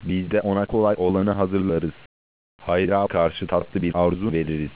Biz de ona kolay olanı hazırlarız. Hayra karşı tatlı bir arzu veririz.